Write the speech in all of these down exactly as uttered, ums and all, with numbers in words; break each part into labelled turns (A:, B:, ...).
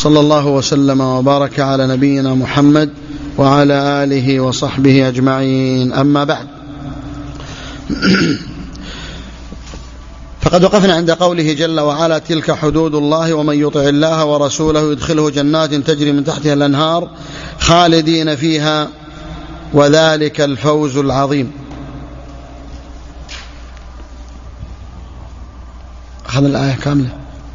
A: صلى الله وسلم وبارك على نبينا محمد وعلى آله وصحبه أجمعين. أما بعد، فقد وقفنا عند قوله جل وعلا: تلك حدود الله ومن يطع الله ورسوله يدخله جنات تجري من تحتها الأنهار خالدين فيها وذلك الفوز العظيم. أخذ الآية كاملة.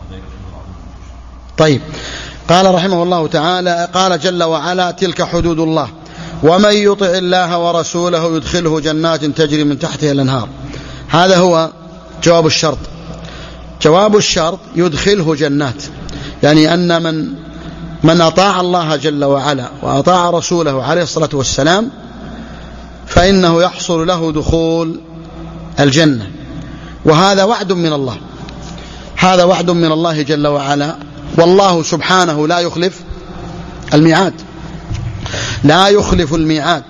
A: طيب، قال رحمه الله تعالى: قال جل وعلا: تلك حدود الله ومن يطع الله ورسوله يدخله جنات تجري من تحتها الأنهار. هذا هو جواب الشرط. جواب الشرط يدخله جنات، يعني أن من من أطاع الله جل وعلا وأطاع رسوله عليه الصلاة والسلام فإنه يحصل له دخول الجنة، وهذا وعد من الله. هذا وعد من الله جل وعلا، والله سبحانه لا يخلف الميعاد، لا يخلف الميعاد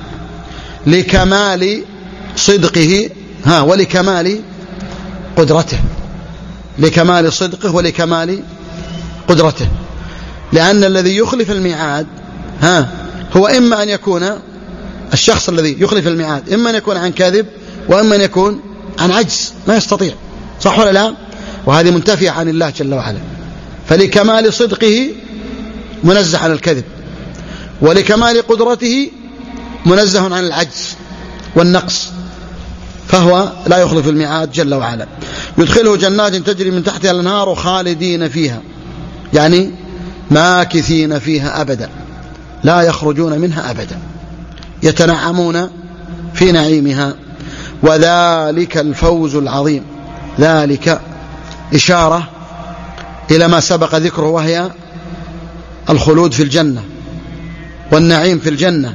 A: لكمال صدقه ها ولكمال قدرته، لكمال صدقه ولكمال قدرته. لأن الذي يخلف الميعاد ها هو إما أن يكون الشخص الذي يخلف الميعاد إما أن يكون عن كذب وإما أن يكون عن عجز، ما يستطيع، صح ولا لا؟ وهذه منتفية عن الله جل وعلا. فلكمال صدقه منزه عن الكذب، ولكمال قدرته منزه عن العجز والنقص، فهو لا يخلف الميعاد جل وعلا. يدخله جنات تجري من تحتها الأنهار خالدين فيها، يعني ماكثين فيها أبدا، لا يخرجون منها أبدا، يتنعمون في نعيمها، وذلك الفوز العظيم. ذلك إشارة إلى ما سبق ذكره، وهي الخلود في الجنة والنعيم في الجنة،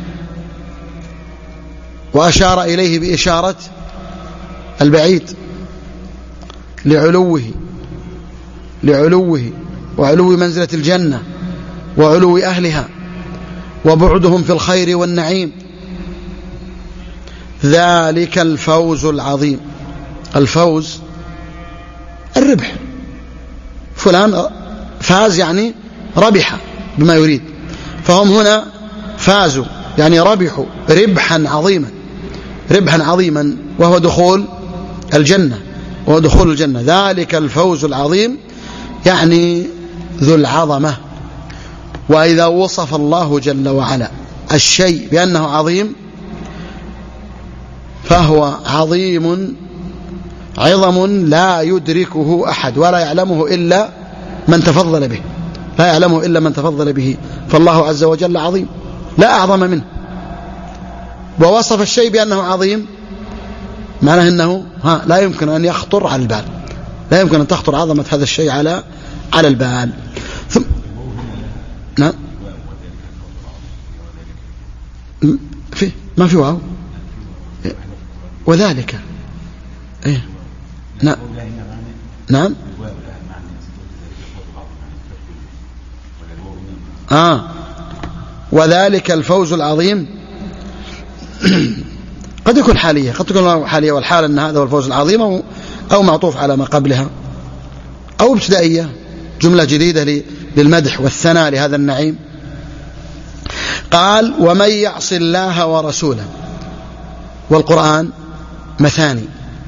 A: وأشار إليه بإشارة البعيد لعلوه لعلوه وعلو منزلة الجنة وعلو أهلها وبعدهم في الخير والنعيم. ذلك الفوز العظيم. الفوز الربح، فلان فاز يعني ربح بما يريد، فهم هنا فازوا يعني ربحوا ربحا عظيما، ربحا عظيما، وهو دخول الجنة وهو دخول الجنة. ذلك الفوز العظيم يعني ذو العظمة. وإذا وصف الله جل وعلا الشيء بأنه عظيم فهو عظيم عظم لا يدركه أحد ولا يعلمه إلا من تفضل به، لا يعلمه إلا من تفضل به. فالله عز وجل عظيم لا أعظم منه. ووصف الشيء بأنه عظيم معناه أنه ها لا يمكن أن يخطر على البال، لا يمكن أن تخطر عظمة هذا الشيء على على البال. ثم نعم في ما في واو وذلك إيه نعم نعم آه وذلك الفوز العظيم قد يكون حالية، قد تكون حالية، والحال أن هذا هو الفوز العظيم، أو, أو معطوف على ما قبلها، أو ابتدائية، جملة جديدة للمدح والثناء لهذا النعيم. قال: ومن يعص الله ورسوله. والقرآن مثاني،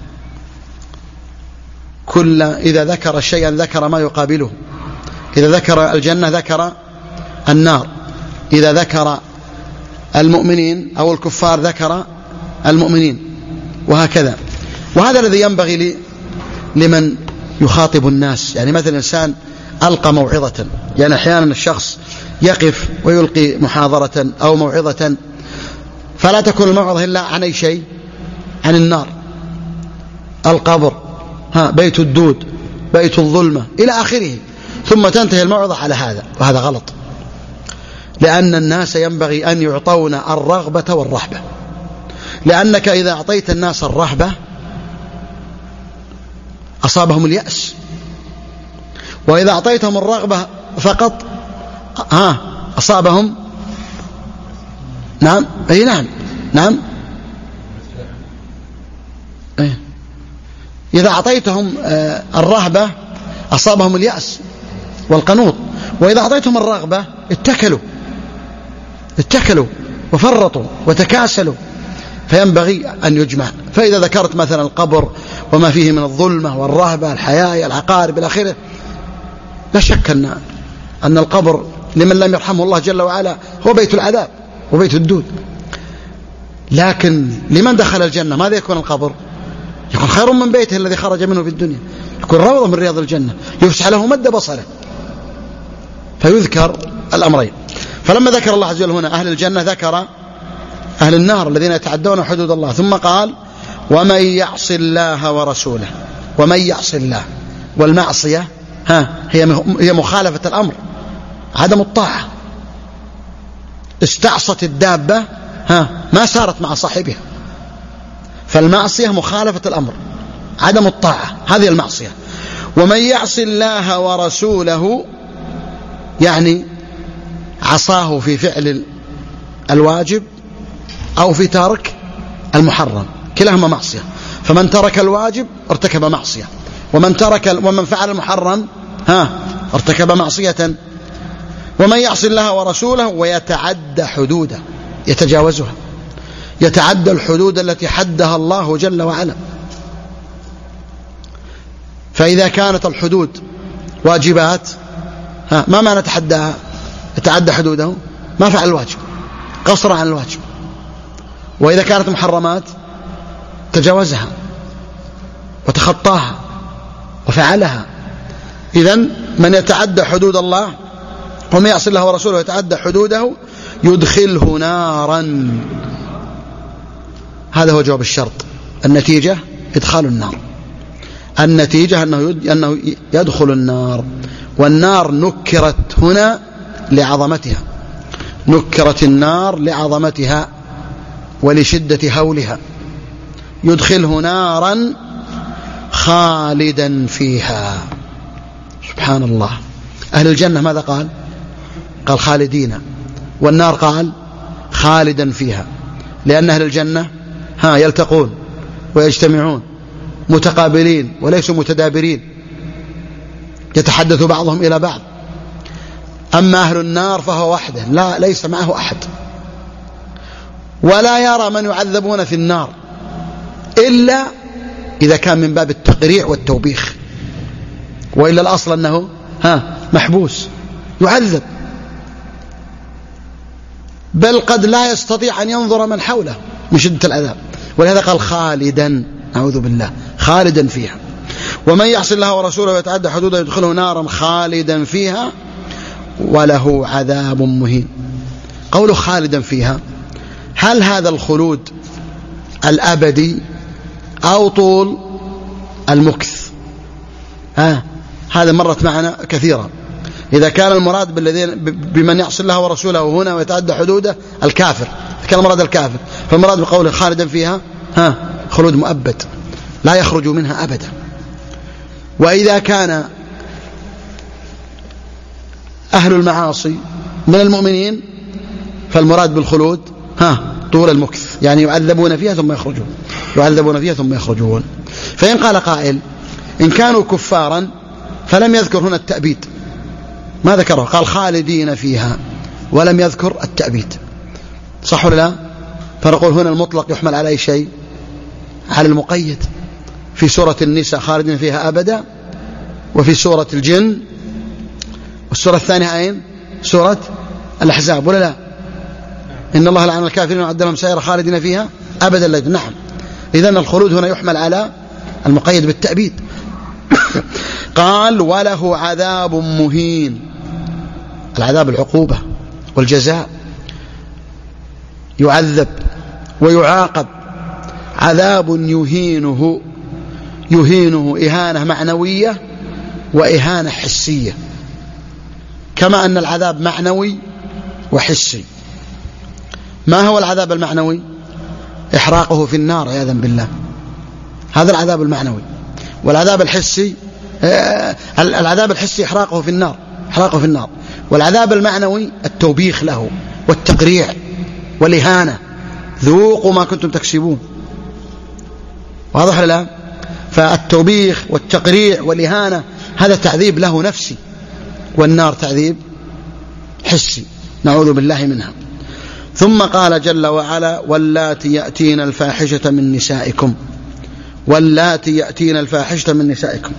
A: كل إذا ذكر شيئا ذكر ما يقابله. إذا ذكر الجنة ذكر النار، إذا ذكر المؤمنين أو الكفار ذكر المؤمنين، وهكذا. وهذا الذي ينبغي لمن يخاطب الناس. يعني مثلا إنسان ألقى موعظة، يعني أحيانا الشخص يقف ويلقي محاضرة أو موعظة، فلا تكون الموعظة إلا عن أي شيء، عن النار، القبر، ها بيت الدود، بيت الظلمة، إلى آخره، ثم تنتهي الموعظة على هذا، وهذا غلط. لأن الناس ينبغي أن يعطون الرغبة والرهبة، لأنك إذا أعطيت الناس الرهبة أصابهم اليأس، وإذا أعطيتهم الرغبة فقط ها أصابهم نعم أي نعم نعم أي. إذا أعطيتهم الرهبة أصابهم اليأس والقنوط، وإذا أعطيتهم الرغبة اتكلوا اتكلوا وفرطوا وتكاسلوا، فينبغي أن يجمع. فإذا ذكرت مثلا القبر وما فيه من الظلمة والرهبة الحياة العقارب إلى آخره، لا شك أن أن القبر لمن لم يرحمه الله جل وعلا هو بيت العذاب وبيت الدود. لكن لمن دخل الجنة ماذا يكون القبر؟ يكون خير من بيته الذي خرج منه في الدنيا، يكون روضة من رياض الجنة، يفسح له مد بصره. فيذكر الأمرين. فلما ذكر الله عز وجل هنا أهل الجنة ذكر أهل النار الذين يتعدون حدود الله، ثم قال ومن يعص الله ورسوله. ومن يعص الله، والمعصية ها هي هي مخالفة الأمر، عدم الطاعة. استعصت الدابة ها ما سارت مع صاحبها، فالمعصية مخالفة الأمر، عدم الطاعة، هذه المعصية. ومن يعص الله ورسوله يعني عصاه في فعل الواجب أو في ترك المحرم، كلاهما معصية. فمن ترك الواجب ارتكب معصية، ومن ترك ومن فعل المحرم ها ارتكب معصية. ومن يعص الله ورسوله ويتعدى حدوده، يتجاوزها، يتعدى الحدود التي حدها الله جل وعلا. فإذا كانت الحدود واجبات ها ما معنى تحداها؟ يتعدى حدوده، ما فعل الواجب، قصر عن الواجب. وإذا كانت محرمات تجاوزها وتخطاها وفعلها. إذن من يتعدى حدود الله ومن يعصي الله ورسوله ويتعدى حدوده يدخله نارا. هذا هو جواب الشرط. النتيجة إدخال النار، النتيجة أنه أنه يدخل النار. والنار نكرت هنا لعظمتها، نكرت النار لعظمتها ولشدة هولها. يدخله نارا خالدا فيها. سبحان الله. أهل الجنة ماذا قال؟ قال خالدين، والنار قال خالدا فيها، لأن أهل الجنة ها يلتقون ويجتمعون متقابلين وليسوا متدابرين، يتحدث بعضهم إلى بعض. أما أهل النار فهو وحده، لا ليس معه أحد، ولا يرى من يعذبون في النار إلا إذا كان من باب التقريع والتوبيخ، وإلا الأصل أنه ها محبوس يعذب، بل قد لا يستطيع أن ينظر من حوله من شدة العذاب. ولهذا قال خالدا، نعوذ بالله، خالدا فيها. ومن يعص الله ورسوله ويتعدى حدوده يدخله نارا خالدا فيها وله عذاب مهين. قوله خالدا فيها، هل هذا الخلود الأبدي أو طول المكث؟ آه هذا مرت معنا كثيرا. إذا كان المراد بالذين بمن يعصي الله ورسوله هنا ويتعدى حدوده الكافر، كان المراد الكافر، فالمراد بقوله خالدا فيها ها خلود مؤبد لا يخرج منها أبدا. وإذا كان أهل المعاصي من المؤمنين فالمراد بالخلود ها طول المكث، يعني يعذبون فيها ثم يخرجون، يعذبون فيها ثم يخرجون. فإن قال قائل إن كانوا كفارا فلم يذكر هنا التأبيد، ما ذكره، قال خالدين فيها ولم يذكر التأبيد، صح ولا لا؟ فنقول هنا المطلق يحمل على أي شيء؟ على المقيد. في سورة النساء خالدين فيها أبدا، وفي سورة الجن، والسورة الثانية أين؟ سورة الأحزاب، ولا لا؟ إن الله لعن الكافرين وعد لهم سائر خالدين فيها أبدا لا. نعم، إذن الخلود هنا يحمل على المقيد بالتأبيد. قال وله عذاب مهين، العذاب العقوبة والجزاء، يعذب ويعاقب، عذاب يهينه، يهينه إهانة معنوية وإهانة حسية، كما أن العذاب معنوي وحسي. ما هو العذاب المعنوي؟ إحراقه في النار عياذا بالله، هذا العذاب المعنوي. والعذاب الحسي العذاب الحسي إحراقه في النار، إحراقه في النار. والعذاب المعنوي التوبيخ له والتقريع والإهانة، ذوقوا ما كنتم تكسبون. واضح ولا؟ فالتوبيخ والتقريع والإهانة هذا تعذيب له نفسي، والنار تعذيب حسي نعوذ بالله منها. ثم قال جل وعلا واللاتي يأتين الفاحشة من نسائكم، واللاتي يأتين الفاحشة من نسائكم.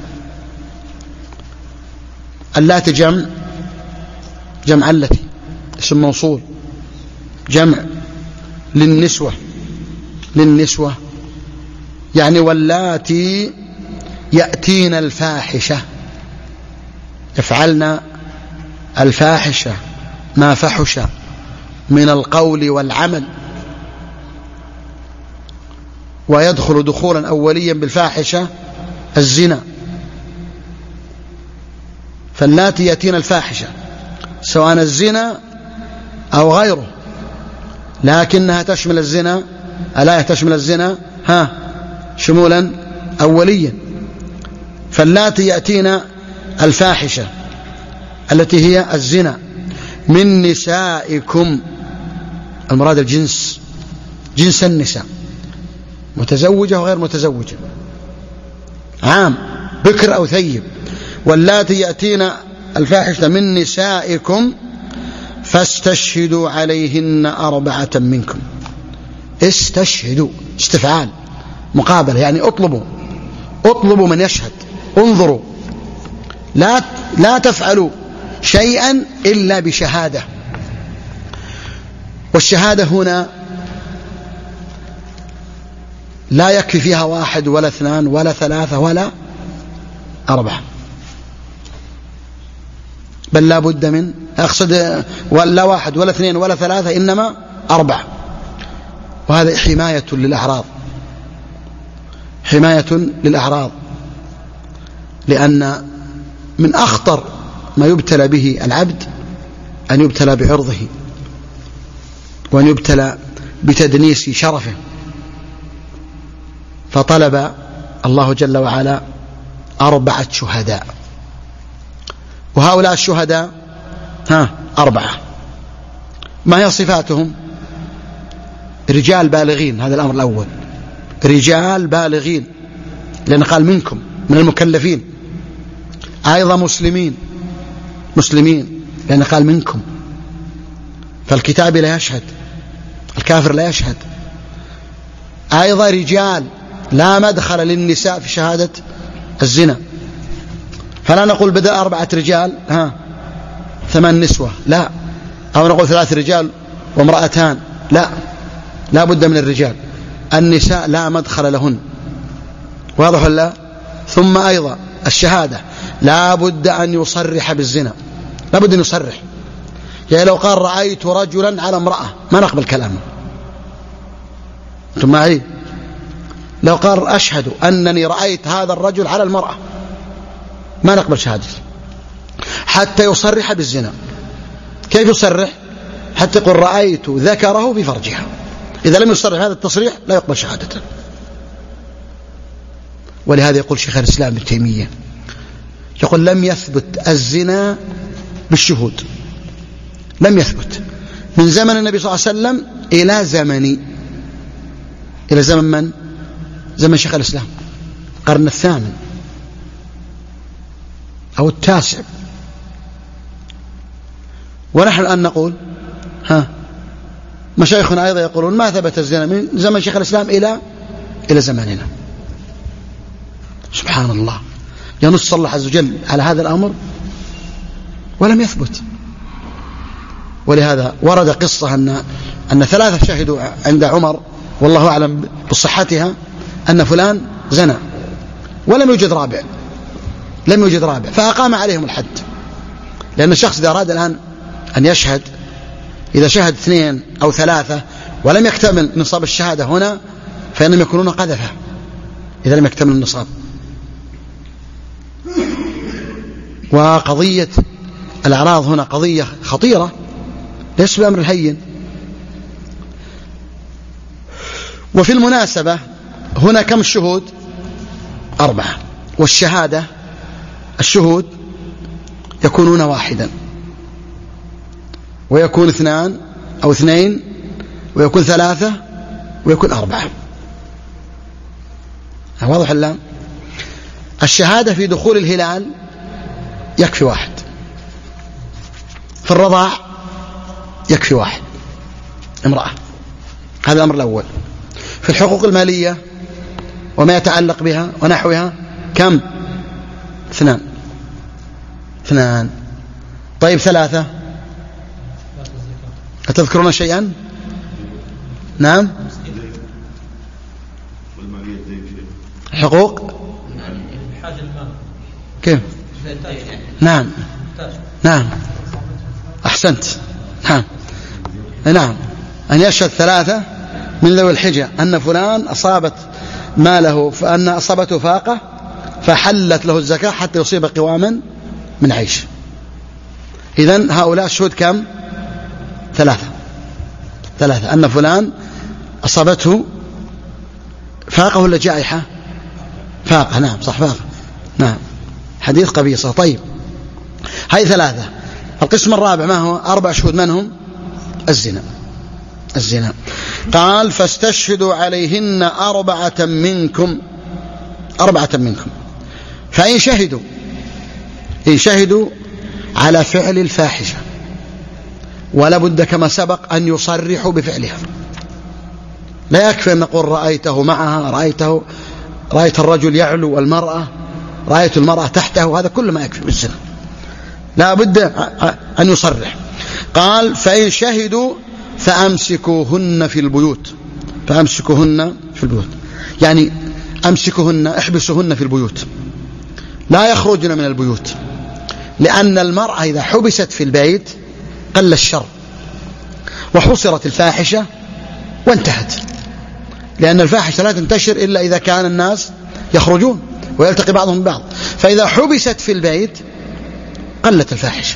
A: اللاتي جمع جمع التي اسم موصول جمع للنسوة للنسوة يعني واللاتي يأتين الفاحشة يفعلن الفاحشة ما فحش من القول والعمل، ويدخل دخولا أوليا بالفاحشة الزنا. فاللاتي يأتين الفاحشة سواء الزنا أو غيره، لكنها تشمل الزنا ألا تشمل الزنا ها شمولا أوليا. فاللاتي يأتين الفاحشة التي هي الزنا من نسائكم، المراد الجنس، جنس النساء، متزوجة وغير متزوجة، عام بكر أو ثيب. واللاتي يأتين الفاحشة من نسائكم فاستشهدوا عليهن أربعة منكم. استشهدوا استفعال مقابلة، يعني اطلبوا اطلبوا من يشهد. انظروا، لا لا تفعلوا شيئا إلا بشهادة. والشهادة هنا لا يكفي فيها واحد ولا اثنان ولا ثلاثة ولا أربعة، بل لا بد من أقصد ولا واحد ولا اثنين ولا ثلاثة، إنما أربعة. وهذا حماية للأعراض، حماية للأعراض، لأن من أخطر ما يبتلى به العبد أن يبتلى بعرضه، وأن يبتلى بتدنيس شرفه. فطلب الله جل وعلا أربعة شهداء، وهؤلاء الشهداء ها أربعة. ما هي صفاتهم؟ رجال بالغين، هذا الأمر الأول، رجال بالغين، لأن قال منكم من المكلفين. أيضا مسلمين، مسلمين لأن قال منكم، فالكتاب لا يشهد، الكافر لا يشهد. أيضا رجال، لا مدخل للنساء في شهادة الزنا، فلا نقول بدأ أربعة رجال ها ثمان نسوة، لا، أو نقول ثلاث رجال وامرأتان، لا، لا بد من الرجال. النساء لا مدخل لهن، واضح ولا؟ ثم أيضا الشهادة لا بد أن يصرح بالزنا، لا بد أن يصرح. يعني لو قال رأيت رجلا على امرأة ما نقبل كلامه، أنتم معي؟ لو قال أشهد أنني رأيت هذا الرجل على المرأة ما نقبل شهادته حتى يصرح بالزنا. كيف يصرح؟ حتى يقول رأيت ذكره في فرجها. إذا لم يصرح هذا التصريح لا يقبل شهادته. ولهذا يقول شيخ الإسلام ابن تيمية، يقول لم يثبت الزنا بالشهود، لم يثبت من زمن النبي صلى الله عليه وسلم إلى زمني، إلى زمن من؟ زمن شيخ الإسلام، القرن الثامن أو التاسع. ونحن الآن نقول ها مشايخنا أيضا يقولون ما ثبت الزنا من زمن شيخ الإسلام إلى إلى زماننا. سبحان الله، ينص الله عز وجل على هذا الأمر ولم يثبت. ولهذا ورد قصة أن أن ثلاثة شهدوا عند عمر والله أعلم بصحتها أن فلان زنى، ولم يوجد رابع، لم يوجد رابع، فأقام عليهم الحد. لأن الشخص إذا أراد الآن أن يشهد، إذا شهد اثنين أو ثلاثة ولم يكتمل نصاب الشهادة هنا فإنهم يكونون قذفة إذا لم يكتمل النصاب. وقضية الأعراض هنا قضية خطيرة، ليس بأمر الهين. وفي المناسبة هنا كم الشهود؟ أربعة، والشهادة الشهود يكونون واحدا، ويكون اثنان أو اثنين، ويكون ثلاثة، ويكون أربعة. واضح الآن؟ الشهادة في دخول الهلال يكفي واحد، في الرضاع يكفي واحد امرأة. هذا الأمر الأول. في الحقوق المالية وما يتعلق بها ونحوها كم؟ اثنان. اثنان. طيب ثلاثة، أتذكرون شيئا؟ نعم. حقوق كيف؟ نعم نعم أحسنت. نعم نعم أن يشهد ثلاثة من ذوي الحجة أن فلان أصابت ماله فأن أصابته فاقة فحلت له الزكاة حتى يصيب قواما من عيش. إذن هؤلاء الشهود كم؟ ثلاثة. ثلاثة أن فلان أصابته فاقة ولا جائحة؟ فاقة. نعم صح فاقة. نعم حديث قبيصة. طيب هاي ثلاثة. القسم الرابع ما هو؟ أربع شهود. من هم؟ الزنا. الزنا. قال فاستشهدوا عليهن أربعة منكم. أربعة منكم. فإن شهدوا إن شهدوا على فعل الفاحشة ولا بد كما سبق أن يصرحوا بفعلها. لا يكفي أن نقول رأيته معها، رأيته رأيت الرجل يعلو المرأة، رأيت المرأة تحته، هذا كل ما يكفي بالزنا. لا بد أن يصرح. قال فإن شهدوا فأمسكوهن في البيوت. فأمسكوهن في البيوت يعني أمسكوهن، احبسوهن في البيوت، لا يخرجن من البيوت، لأن المرأة إذا حبست في البيت قل الشر وحصرت الفاحشة وانتهت، لأن الفاحشة لا تنتشر إلا إذا كان الناس يخرجون ويلتقي بعضهم ببعض. فإذا حبست في البيت قلت الفاحشة،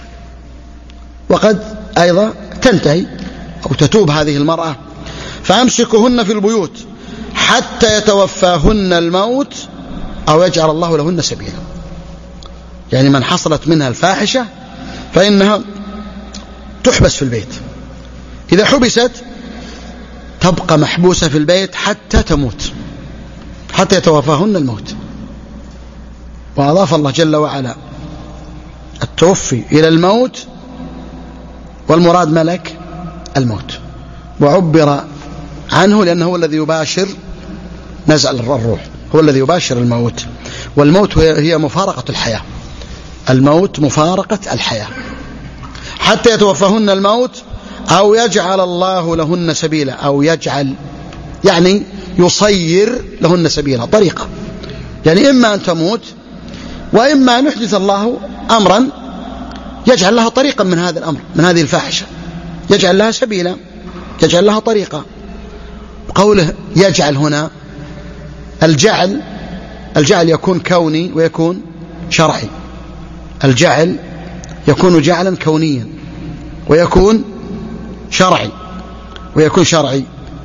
A: وقد أيضا تنتهي أو تتوب هذه المرأة. فأمسكوهن في البيوت حتى يتوفاهن الموت أو يجعل الله لهن سبيلا. يعني من حصلت منها الفاحشة فإنها تحبس في البيت. إذا حبست تبقى محبوسة في البيت حتى تموت، حتى يتوفاهن الموت. وأضاف الله جل وعلا التوفي إلى الموت، والمراد ملك الموت، وعبر عنه لأنه هو الذي يباشر نزع الروح، هو الذي يباشر الموت. والموت هي مفارقة الحياة. الموت مفارقة الحياة. حتى يتوفاهن الموت أو يجعل الله لهن سبيلا. أو يجعل يعني يصير لهن سبيلا، طريقة. يعني إما أن تموت وإما أن يحدث الله أمرا يجعل لها طريقا من هذا الأمر، من هذه الفاحشة، يجعل لها سبيلا، يجعل لها طريقة. قوله يجعل هنا الجعل الجعل يكون كوني ويكون شرعي. الجعل يكون جعلا كونيا ويكون شرعي ويكون شرعي.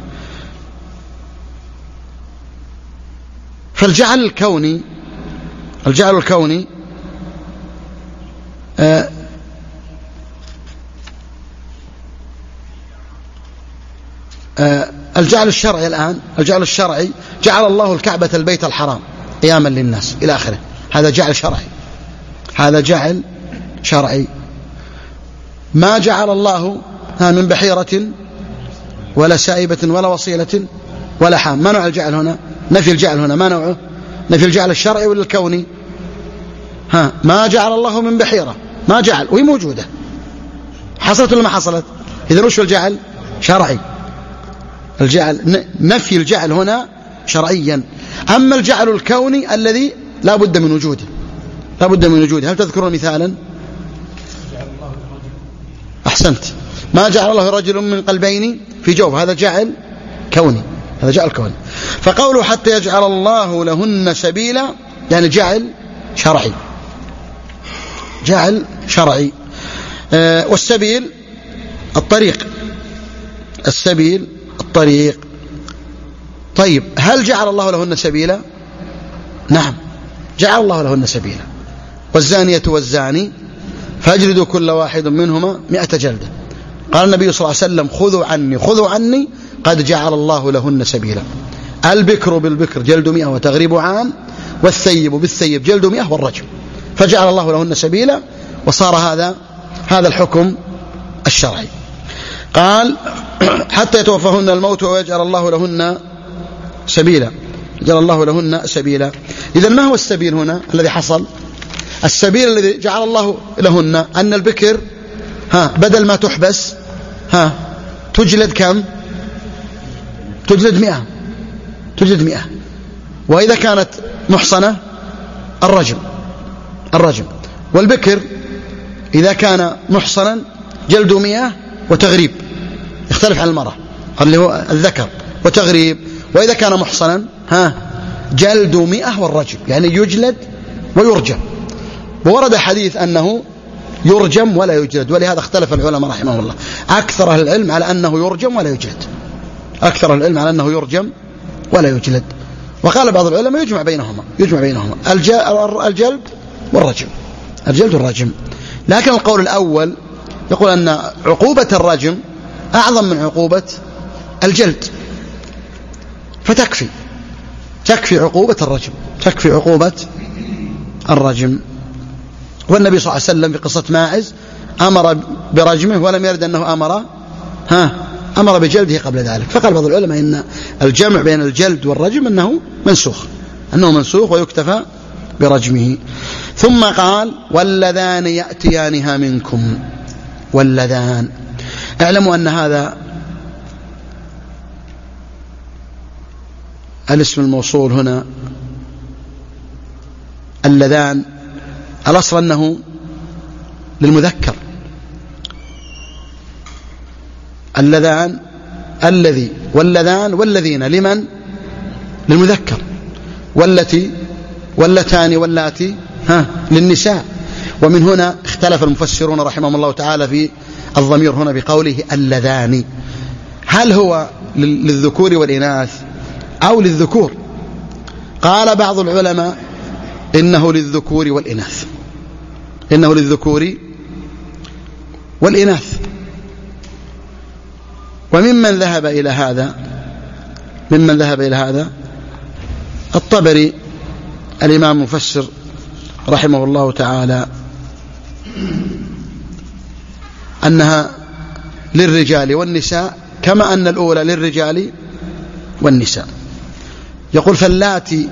A: فالجعل الكوني الجعل الكوني آه آه الجعل الشرعي الآن الجعل الشرعي جعل الله الكعبة البيت الحرام قياما للناس إلى آخره. هذا جعل شرعي. هذا جعل شرعي. ما جعل الله من بحيرة ولا سائبة ولا وصيلة ولا حام. ما نوع الجعل هنا؟ نفي الجعل هنا ما نوعه؟ نفي الجعل الشرعي ولا الكوني؟ ها ما جعل الله من بحيرة، ما جعل وهي موجودة. حصلت ولا ما حصلت؟ إذا وش الجعل؟ شرعي. الجعل نفي الجعل هنا شرعيا. أما الجعل الكوني الذي لا بد من وجوده، لا بد من وجوده. هل تذكرون مثالا؟ أحسنت. ما جعل الله رجل من قلبين في جوف، هذا جعل كوني، هذا جعل كوني. فقوله حتى يجعل الله لهن سبيلا يعني جعل شرعي، جعل شرعي. آه والسبيل الطريق، السبيل الطريق. طيب هل جعل الله لهن سبيلا؟ نعم جعل الله لهن سبيلا. والزانية والزاني فاجلدوا كل واحد منهما مئة جلدة. قال النبي صلى الله عليه وسلم خذوا عني خذوا عني قد جعل الله لهن سبيلا. البكر بالبكر جلد مئة وتغريب عام، والثيب بالثيب جلد مئة والرجم. فجعل الله لهن سبيلا، وصار هذا هذا الحكم الشرعي. قال حتى يتوفاهن الموت ويجعل الله لهن سبيلا، جعل الله لهن سبيلا. إذن ما هو السبيل هنا الذي حصل؟ السبيل الذي جعل الله لهن أن البكر ها بدل ما تحبس ها تجلد كم؟ تجلد مئة، تجلد مئة. وإذا كانت محصنة الرجم، الرجم. والبكر إذا كان محصنا جلد مئة وتغريب، يختلف عن المرأة اللي هو الذكر وتغريب. وإذا كان محصنا ها جلد مئة والرجم، يعني يجلد ويرجم. وورد حديث أنه يرجم ولا يجلد، ولهذا اختلف العلماء رحمه الله. أكثر أهل العلم على أنه يرجم ولا يجلد، أكثر أهل العلم على أنه يرجم ولا يجلد. وقال بعض العلماء يجمع بينهما، يجمع بينهما الجلد والرجم، الجلد والرجم. لكن القول الأول يقول أن عقوبة الرجم أعظم من عقوبة الجلد، فتكفي، تكفي عقوبة الرجم، تكفي عقوبة الرجم. والنبي صلى الله عليه وسلم في قصة ماعز أمر برجمه ولم يرد أنه أمر ها أمر بجلده قبل ذلك. فقال بعض العلماء إن الجمع بين الجلد والرجم أنه منسوخ، أنه منسوخ ويكتفى برجمه. ثم قال واللذان يأتيانها منكم، واللذان. اعلموا أن هذا الاسم الموصول هنا اللذان الأصل أنه للمذكر، اللذان الذي واللذان والذين لمن؟ للمذكر. والتي واللتان واللاتي ها للنساء. ومن هنا اختلف المفسرون رحمهم الله تعالى في الضمير هنا بقوله اللذان، هل هو للذكور والإناث أو للذكور؟ قال بعض العلماء إنه للذكور والإناث، إنه للذكور والإناث. وممن ذهب إلى هذا ممن ذهب إلى هذا الطبري الإمام المفسر رحمه الله تعالى، أنها للرجال والنساء كما أن الأولى للرجال والنساء. يقول فاللاتي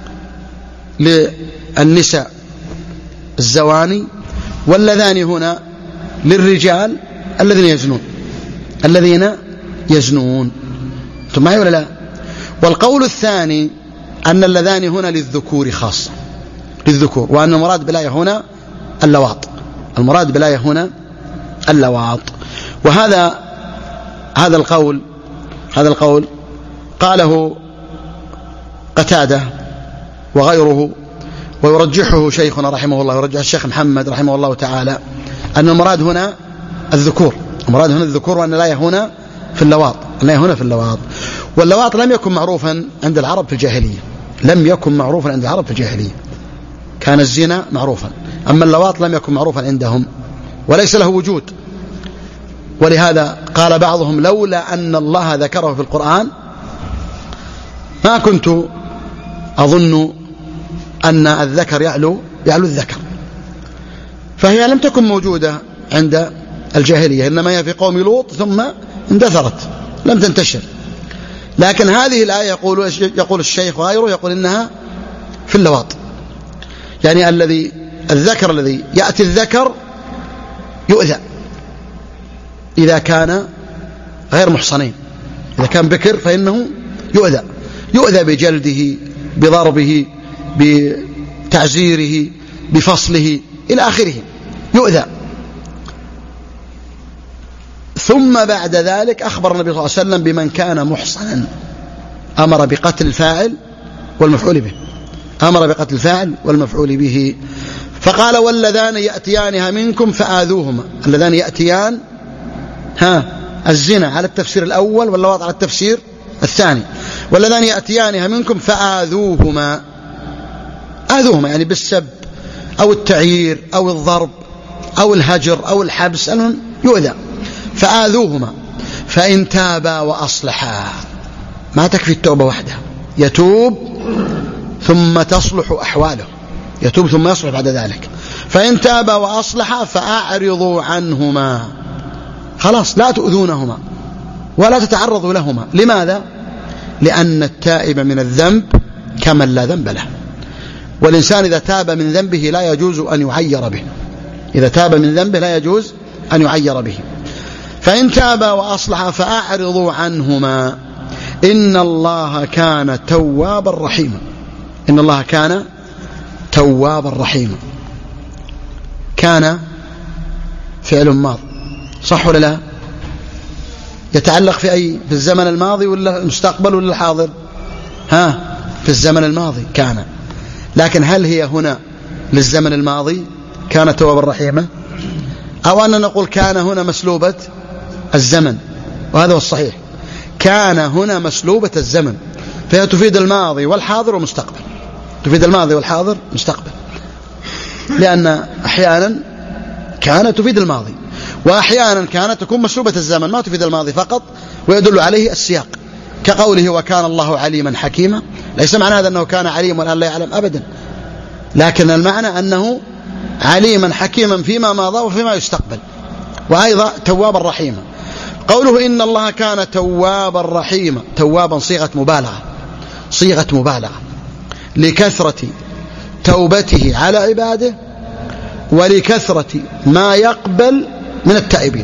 A: للنساء الزواني، واللذان هنا للرجال الذين يزنون، الذين يزنون. أنتم معي ولا لا؟ والقول الثاني أن اللذان هنا للذكور خاصة، للذكور، وأن المراد بالآية هنا اللواط، المراد بالآية هنا اللواط. وهذا هذا القول هذا القول قاله قتادة وغيره، ويرجحه شيخنا رحمه الله، يرجح الشيخ محمد رحمه الله تعالى، أن المراد هنا الذكور، المراد هنا الذكور، وأن الآية هنا في اللواط، الآية هنا في اللواط. واللواط لم يكن معروفا عند العرب في الجاهلية، لم يكن معروفا عند العرب في الجاهلية، كان الزنا معروفا، أما اللواط لم يكن معروفا عندهم وليس له وجود. ولهذا قال بعضهم لولا أن الله ذكره في القرآن ما كنت أظن أن الذكر يعلو يعلو الذكر. فهي لم تكن موجودة عند الجاهلية، إنما هي في قوم لوط ثم اندثرت، لم تنتشر. لكن هذه الآية يقول يقول الشيخ وغيره يقول إنها في اللواط، يعني الذي الذكر الذي يأتي الذكر يؤذى إذا كان غير محصنين، إذا كان بكر فإنه يؤذى، يؤذى بجلده، بضربه، بتعزيره، بفصله إلى آخره، يؤذى. ثم بعد ذلك أخبر النبي صلى الله عليه وسلم بمن كان محصنا، أمر بقتل الفاعل والمفعول به، أمر بقتل الفاعل والمفعول به. فقال واللذان يأتيانها منكم فآذوهما، اللذان يأتيان ها الزنا على التفسير الأول واللواط على التفسير الثاني، واللذان يأتيانها منكم فآذوهما، آذوهما يعني بالسب أو التعيير أو الضرب أو الهجر أو الحبس، أنهم يؤذى، فآذوهما فإن تابا وأصلحا. ما تكفي التوبة وحدها، يتوب ثم تصلح أحواله، يتوب ثم يصلح بعد ذلك. فإن تابا وأصلحا فأعرضوا عنهما، خلاص لا تؤذونهما ولا تتعرضوا لهما. لماذا؟ لأن التائب من الذنب كمن لا ذنب له، والإنسان إذا تاب من ذنبه لا يجوز أن يعير به، إذا تاب من ذنبه لا يجوز أن يعير به. فإن تابا وأصلحا فأعرضوا عنهما إن الله كان توابا رحيما. إن الله كان توابا رحيما. كان فعل ماض صح ولا لا؟ يتعلق في أي؟ في الزمن الماضي ولا المستقبل ولا الحاضر؟ ها، في الزمن الماضي كان. لكن هل هي هنا للزمن الماضي كان توابا رحيما، أو أن نقول كان هنا مسلوبة الزمن؟ وهذا هو الصحيح، كان هنا مسلوبة الزمن، فهي تفيد الماضي والحاضر والمستقبل، تفيد الماضي والحاضر والمستقبل، لأن أحيانا كان تفيد الماضي، وأحيانا كانت تكون مسلوبة الزمن ما تفيد الماضي فقط، ويدل عليه السياق، كقوله وكان الله عليما حكيما. ليس معنى هذا أنه كان عليم والآن لا يعلم أبدا، لكن المعنى أنه عليما حكيما فيما مضى وفيما يستقبل، وأيضا توابا رحيما. قوله إن الله كان توابا رحيما، توابا صيغة مبالغة، صيغة مبالغة لكثرة توبته على عباده ولكثرة ما يقبل من التائبين.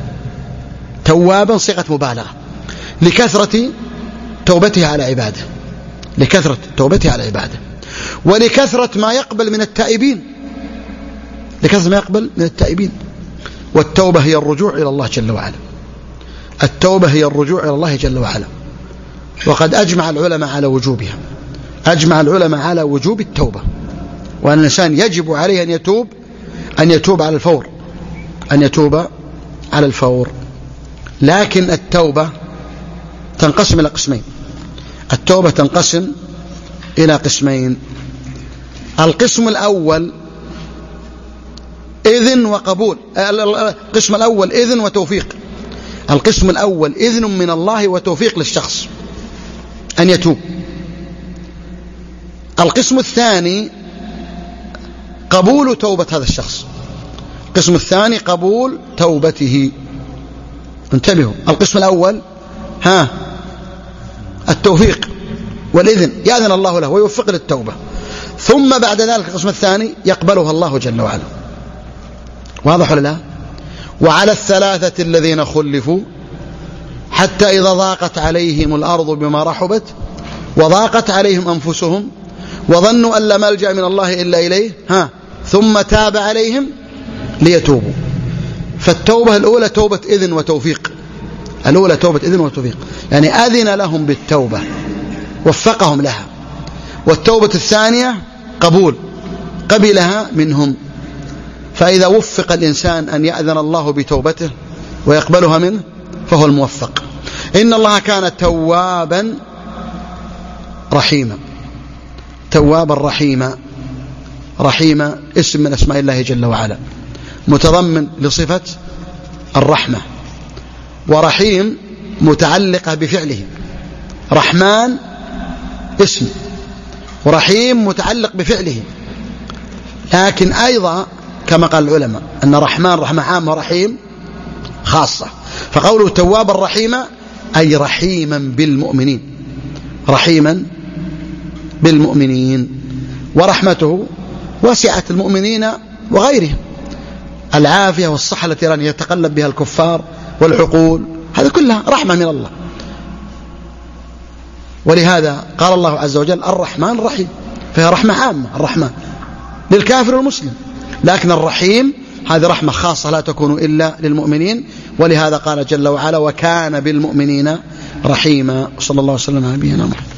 A: توابا صيغة مبالغة لكثرة توبته على عباده، لكثرة توبته على عباده ولكثرة ما يقبل من التائبين، لكثرة ما يقبل من التائبين. والتوبة هي الرجوع إلى الله جل وعلا، التوبة هي الرجوع إلى الله جل وعلا، وقد أجمع العلماء على وجوبها، أجمع العلماء على وجوب التوبة، وأن الإنسان يجب عليه أن يتوب، أن يتوب على الفور، أن يتوب على الفور. لكن التوبة تنقسم إلى قسمين، التوبة تنقسم إلى قسمين. القسم الأول إذن وقبول، القسم الأول إذن وتوفيق، القسم الأول إذن من الله وتوفيق للشخص أن يتوب. القسم الثاني قبول توبة هذا الشخص، القسم الثاني قبول توبته. انتبهوا، القسم الأول ها التوفيق والإذن، يأذن الله له ويوفق للتوبة، ثم بعد ذلك القسم الثاني يقبلها الله جل وعلا. واضح ولا لا؟ وعلى الثلاثة الذين خلفوا حتى إذا ضاقت عليهم الأرض بما رحبت وضاقت عليهم أنفسهم وظنوا أن لا ملجأ من الله إلا إليه ها ثم تاب عليهم ليتوبوا. فالتوبة الأولى توبة إذن وتوفيق، الأولى توبة إذن وتوفيق، يعني أذن لهم بالتوبة وفقهم لها. والتوبة الثانية قبول، قبلها منهم. فإذا وفق الإنسان أن يأذن الله بتوبته ويقبلها منه فهو الموفق. إن الله كان توابا رحيما، توابا رحيما، رحيما اسم من أسماء الله جل وعلا متضمن لصفة الرحمة، ورحيم متعلقة بفعله، رحمن اسم ورحيم متعلق بفعله. لكن أيضا كما قال العلماء أن رحمن رحمة عامة ورحيم خاصة، فقوله توابا رحيما أي رحيما بالمؤمنين، رحيما بالمؤمنين، ورحمته وسعت المؤمنين وغيرهم، العافية والصحة التي لن يتقلب بها الكفار والعقول، هذا كلها رحمة من الله. ولهذا قال الله عز وجل الرحمن الرحيم، فهي رحمة عامة، الرحمن للكافر والمسلم، لكن الرحيم هذه رحمة خاصة لا تكون إلا للمؤمنين. ولهذا قال جل وعلا وكان بالمؤمنين رحيما. صلى الله عليه وسلم على نبينا محمد.